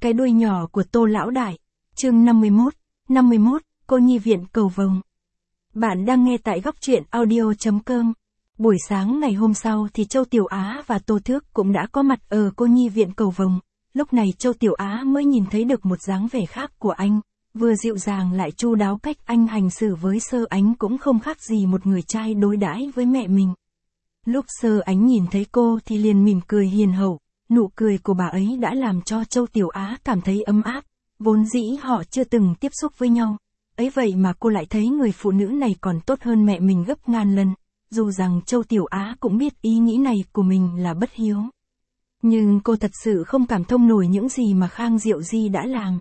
cái đuôi nhỏ của Tô lão đại. Chương 51, cô nhi viện cầu vồng. Bạn đang nghe tại góc truyện audio.com. Buổi sáng ngày hôm sau thì Châu Tiểu Á và Tô Thước cũng đã có mặt ở cô nhi viện cầu vồng. Lúc này Châu Tiểu Á mới nhìn thấy được một dáng vẻ khác của anh, vừa dịu dàng lại chu đáo, cách anh hành xử với Sơ Ánh cũng không khác gì một người trai đối đãi với mẹ mình. Lúc Sơ Ánh nhìn thấy cô thì liền mỉm cười hiền hậu, nụ cười của bà ấy đã làm cho Châu Tiểu Á cảm thấy ấm áp, vốn dĩ họ chưa từng tiếp xúc với nhau. Ấy vậy mà cô lại thấy người phụ nữ này còn tốt hơn mẹ mình gấp ngàn lần, dù rằng Châu Tiểu Á cũng biết ý nghĩ này của mình là bất hiếu. Nhưng cô thật sự không cảm thông nổi những gì mà Khang Diệu Di đã làm.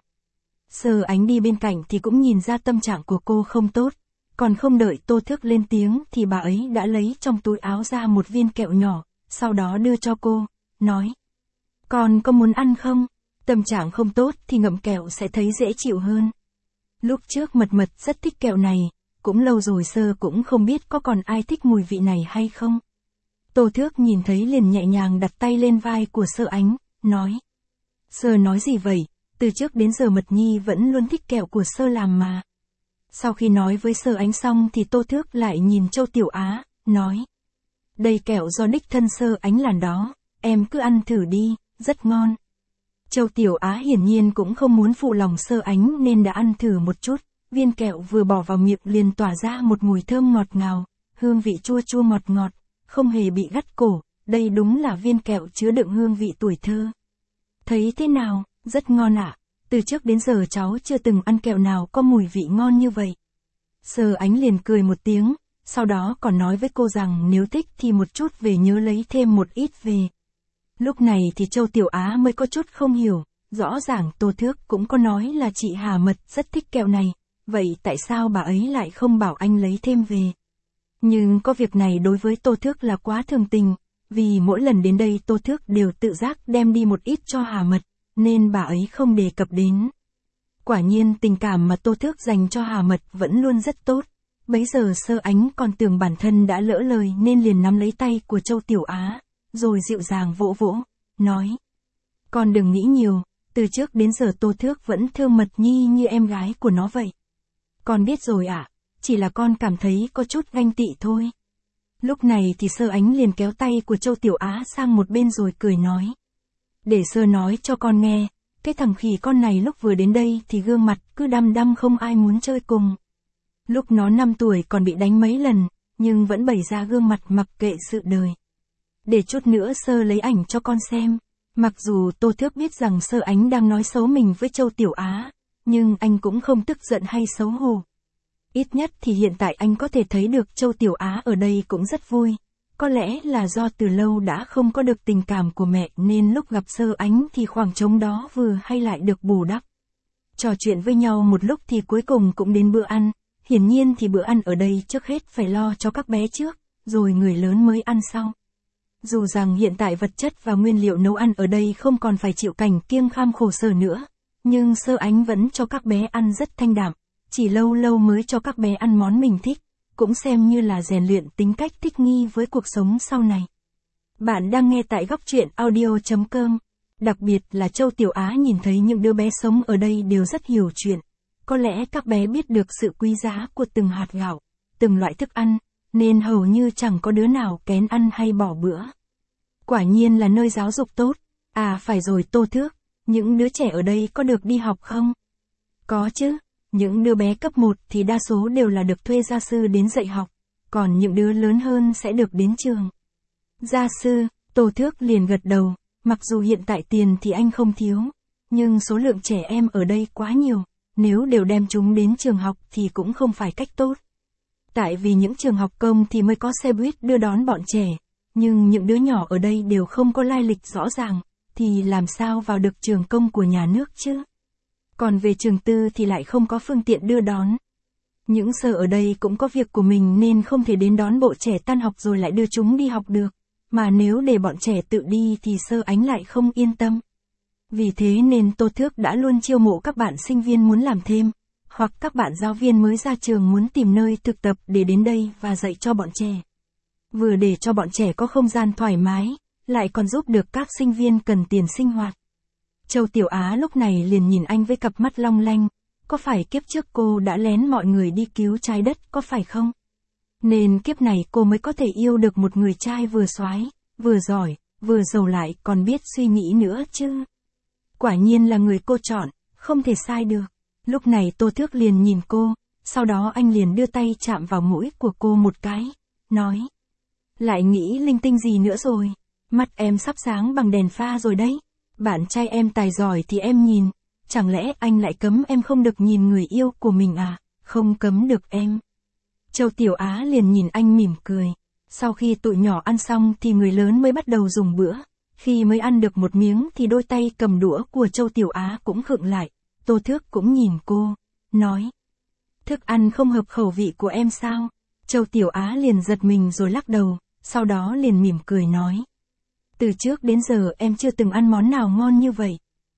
Sơ Ánh đi bên cạnh thì cũng nhìn ra tâm trạng của cô không tốt, còn không đợi Tô Thước lên tiếng thì bà ấy đã lấy trong túi áo ra một viên kẹo nhỏ, sau đó đưa cho cô, nói: "Con có muốn ăn không? Tâm trạng không tốt thì ngậm kẹo sẽ thấy dễ chịu hơn." Lúc trước Mật Mật rất thích kẹo này, cũng lâu rồi Sơ cũng không biết có còn ai thích mùi vị này hay không. Tô Thước nhìn thấy liền nhẹ nhàng đặt tay lên vai của Sơ Ánh, nói: "Sơ nói gì vậy, từ trước đến giờ Mật Nhi vẫn luôn thích kẹo của Sơ làm mà." Sau khi nói với Sơ Ánh xong thì Tô Thước lại nhìn Châu Tiểu Á, nói: "Đây kẹo do đích thân Sơ Ánh làm đó, em cứ ăn thử đi, rất ngon." Châu Tiểu Á hiển nhiên cũng không muốn phụ lòng Sơ Ánh nên đã ăn thử một chút, viên kẹo vừa bỏ vào miệng liền tỏa ra một mùi thơm ngọt ngào, hương vị chua chua ngọt ngọt, không hề bị gắt cổ, đây đúng là viên kẹo chứa đựng hương vị tuổi thơ. "Thấy thế nào, rất ngon ạ, từ trước đến giờ cháu chưa từng ăn kẹo nào có mùi vị ngon như vậy." Sơ Ánh liền cười một tiếng, sau đó còn nói với cô rằng nếu thích thì một chút về nhớ lấy thêm một ít về. Lúc này thì Châu Tiểu Á mới có chút không hiểu, rõ ràng Tô Thước cũng có nói là chị Hà Mật rất thích kẹo này, vậy tại sao bà ấy lại không bảo anh lấy thêm về? Nhưng có việc này đối với Tô Thước là quá thường tình, vì mỗi lần đến đây Tô Thước đều tự giác đem đi một ít cho Hà Mật, nên bà ấy không đề cập đến. Quả nhiên tình cảm mà Tô Thước dành cho Hà Mật vẫn luôn rất tốt. Bấy giờ Sơ Ánh còn tưởng bản thân đã lỡ lời nên liền nắm lấy tay của Châu Tiểu Á, rồi dịu dàng vỗ vỗ, nói: "Con đừng nghĩ nhiều, từ trước đến giờ Tô Thước vẫn thương Mật Nhi như em gái của nó vậy." "Con biết rồi ạ, chỉ là con cảm thấy có chút ganh tị thôi." Lúc này thì Sơ Ánh liền kéo tay của Châu Tiểu Á sang một bên rồi cười nói: "Để Sơ nói cho con nghe, cái thằng khỉ con này lúc vừa đến đây thì gương mặt cứ đăm đăm không ai muốn chơi cùng. Lúc nó 5 tuổi còn bị đánh mấy lần, nhưng vẫn bày ra gương mặt mặc kệ sự đời. Để chút nữa Sơ lấy ảnh cho con xem." Mặc dù Tô Thước biết rằng Sơ Ánh đang nói xấu mình với Châu Tiểu Á, nhưng anh cũng không tức giận hay xấu hổ. Ít nhất thì hiện tại anh có thể thấy được Châu Tiểu Á ở đây cũng rất vui. Có lẽ là do từ lâu đã không có được tình cảm của mẹ nên lúc gặp Sơ Ánh thì khoảng trống đó vừa hay lại được bù đắp. Trò chuyện với nhau một lúc thì cuối cùng cũng đến bữa ăn. Hiển nhiên thì bữa ăn ở đây trước hết phải lo cho các bé trước, rồi người lớn mới ăn sau. Dù rằng hiện tại vật chất và nguyên liệu nấu ăn ở đây không còn phải chịu cảnh kiêng khem khổ sở nữa, nhưng Sơ Ánh vẫn cho các bé ăn rất thanh đạm, chỉ lâu lâu mới cho các bé ăn món mình thích, cũng xem như là rèn luyện tính cách thích nghi với cuộc sống sau này. Bạn đang nghe tại góc truyện audio.com. Đặc biệt là Châu Tiểu Á nhìn thấy những đứa bé sống ở đây đều rất hiểu chuyện. Có lẽ các bé biết được sự quý giá của từng hạt gạo, từng loại thức ăn, nên hầu như chẳng có đứa nào kén ăn hay bỏ bữa. Quả nhiên là nơi giáo dục tốt. À phải rồi Tô Thước, những đứa trẻ ở đây có được đi học không? Có chứ, những đứa bé cấp 1 thì đa số đều là được thuê gia sư đến dạy học, còn những đứa lớn hơn sẽ được đến trường. Gia sư, Tô Thước liền gật đầu, mặc dù hiện tại tiền thì anh không thiếu, nhưng số lượng trẻ em ở đây quá nhiều, nếu đều đem chúng đến trường học thì cũng không phải cách tốt. Tại vì những trường học công thì mới có xe buýt đưa đón bọn trẻ, nhưng những đứa nhỏ ở đây đều không có lai lịch rõ ràng, thì làm sao vào được trường công của nhà nước chứ? Còn về trường tư thì lại không có phương tiện đưa đón. Những Sơ ở đây cũng có việc của mình nên không thể đến đón bộ trẻ tan học rồi lại đưa chúng đi học được, mà nếu để bọn trẻ tự đi thì Sơ Ánh lại không yên tâm. Vì thế nên Tô Thước đã luôn chiêu mộ các bạn sinh viên muốn làm thêm, hoặc các bạn giáo viên mới ra trường muốn tìm nơi thực tập để đến đây và dạy cho bọn trẻ. Vừa để cho bọn trẻ có không gian thoải mái, lại còn giúp được các sinh viên cần tiền sinh hoạt. Châu Tiểu Á lúc này liền nhìn anh với cặp mắt long lanh, có phải kiếp trước cô đã lén mọi người đi cứu trái đất có phải không? Nên kiếp này cô mới có thể yêu được một người trai vừa soái, vừa giỏi, vừa giàu lại còn biết suy nghĩ nữa chứ. Quả nhiên là người cô chọn, không thể sai được. Lúc này Tô Thước liền nhìn cô, sau đó anh liền đưa tay chạm vào mũi của cô một cái, nói. Lại nghĩ linh tinh gì nữa rồi, mắt em sắp sáng bằng đèn pha rồi đấy. Bạn trai em tài giỏi thì em nhìn, chẳng lẽ anh lại cấm em không được nhìn người yêu của mình à? Không cấm được em. Châu Tiểu Á liền nhìn anh mỉm cười. Sau khi tụi nhỏ ăn xong thì người lớn mới bắt đầu dùng bữa. Khi mới ăn được một miếng thì đôi tay cầm đũa của Châu Tiểu Á cũng khựng lại. Tô Thước cũng nhìn cô, nói. Thức ăn không hợp khẩu vị của em sao? Châu Tiểu Á liền giật mình rồi lắc đầu, sau đó liền mỉm cười nói. Từ trước đến giờ em chưa từng ăn món nào ngon như vậy.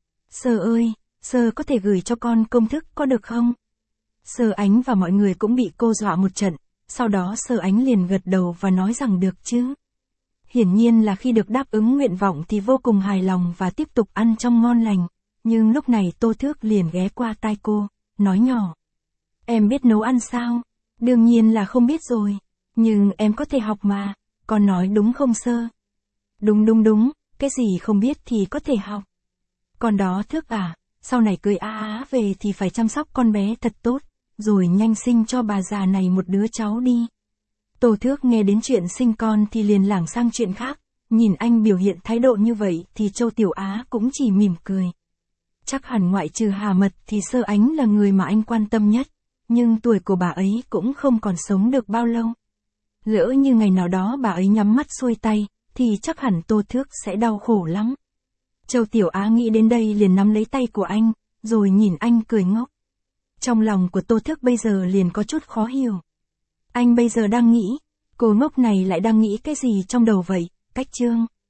Sơ ơi, Sơ có thể gửi cho con công thức có được không? Sơ Ánh và mọi người cũng bị cô dọa một trận, sau đó Sơ Ánh liền gật đầu và nói rằng được chứ. Hiển nhiên là khi được đáp ứng nguyện vọng thì vô cùng hài lòng và tiếp tục ăn trong ngon lành, nhưng lúc này Tô Thước liền ghé qua tai cô, nói nhỏ. Em biết nấu ăn sao? Đương nhiên là không biết rồi, nhưng em có thể học mà, con nói đúng không Sơ? Đúng, cái gì không biết thì có thể học. Con đó Thước à, sau này cưới Á về thì phải chăm sóc con bé thật tốt, rồi nhanh sinh cho bà già này một đứa cháu đi. Tô Thước nghe đến chuyện sinh con thì liền lảng sang chuyện khác, nhìn anh biểu hiện thái độ như vậy thì Châu Tiểu Á cũng chỉ mỉm cười. Chắc hẳn ngoại trừ Hà Mật thì Sơ Ánh là người mà anh quan tâm nhất, nhưng tuổi của bà ấy cũng không còn sống được bao lâu. Lỡ như ngày nào đó bà ấy nhắm mắt xuôi tay, thì chắc hẳn Tô Thước sẽ đau khổ lắm. Châu Tiểu Á nghĩ đến đây liền nắm lấy tay của anh, rồi nhìn anh cười ngốc. Trong lòng của Tô Thước bây giờ liền có chút khó hiểu. Anh bây giờ đang nghĩ, cô ngốc này lại đang nghĩ cái gì trong đầu vậy, Cách Chương?